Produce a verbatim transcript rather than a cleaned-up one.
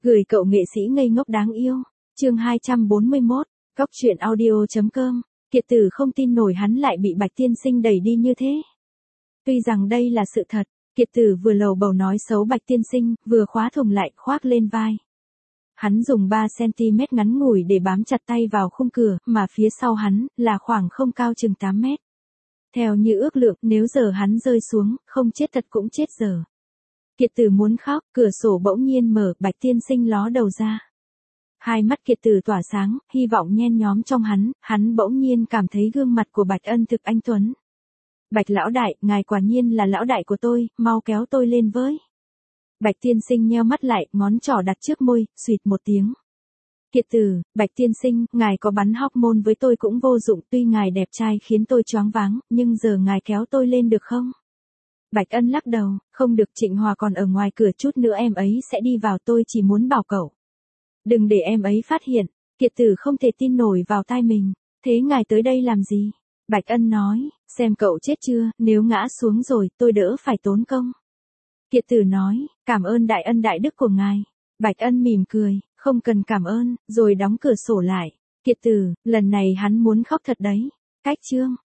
Gửi cậu nghệ sĩ ngây ngốc đáng yêu. Chương hai trăm bốn mươi mốt, Góc truyện audio.com. Kiệt Tử không tin nổi hắn lại bị Bạch tiên sinh đẩy đi như thế. Tuy rằng đây là sự thật, Kiệt Tử vừa lầu bầu nói xấu Bạch tiên sinh, vừa khóa thùng lại khoác lên vai. Hắn dùng ba xăng-ti-mét ngắn ngủi để bám chặt tay vào khung cửa, mà phía sau hắn là khoảng không cao chừng tám mét. Theo như ước lượng, nếu giờ hắn rơi xuống, không chết thật cũng chết giờ. Kiệt Tử muốn khóc, cửa sổ bỗng nhiên mở, Bạch tiên sinh ló đầu ra. Hai mắt Kiệt Tử tỏa sáng, hy vọng nhen nhóm trong hắn, hắn bỗng nhiên cảm thấy gương mặt của Bạch Ân thực anh tuấn. Bạch lão đại, ngài quả nhiên là lão đại của tôi, mau kéo tôi lên với. Bạch tiên sinh nheo mắt lại, ngón trỏ đặt trước môi, xuyệt một tiếng. Kiệt Tử, Bạch tiên sinh, ngài có bắn hormone với tôi cũng vô dụng, tuy ngài đẹp trai khiến tôi choáng váng, nhưng giờ ngài kéo tôi lên được không? Bạch Ân lắc đầu, không được, Trịnh Hòa còn ở ngoài cửa, chút nữa em ấy sẽ đi vào, tôi chỉ muốn bảo cậu. Đừng để em ấy phát hiện. Kiệt Tử không thể tin nổi vào tai mình. Thế ngài tới đây làm gì? Bạch Ân nói, xem cậu chết chưa, nếu ngã xuống rồi, tôi đỡ phải tốn công. Kiệt Tử nói, cảm ơn đại ân đại đức của ngài. Bạch Ân mỉm cười, không cần cảm ơn, rồi đóng cửa sổ lại. Kiệt Tử, lần này hắn muốn khóc thật đấy. Cách chương.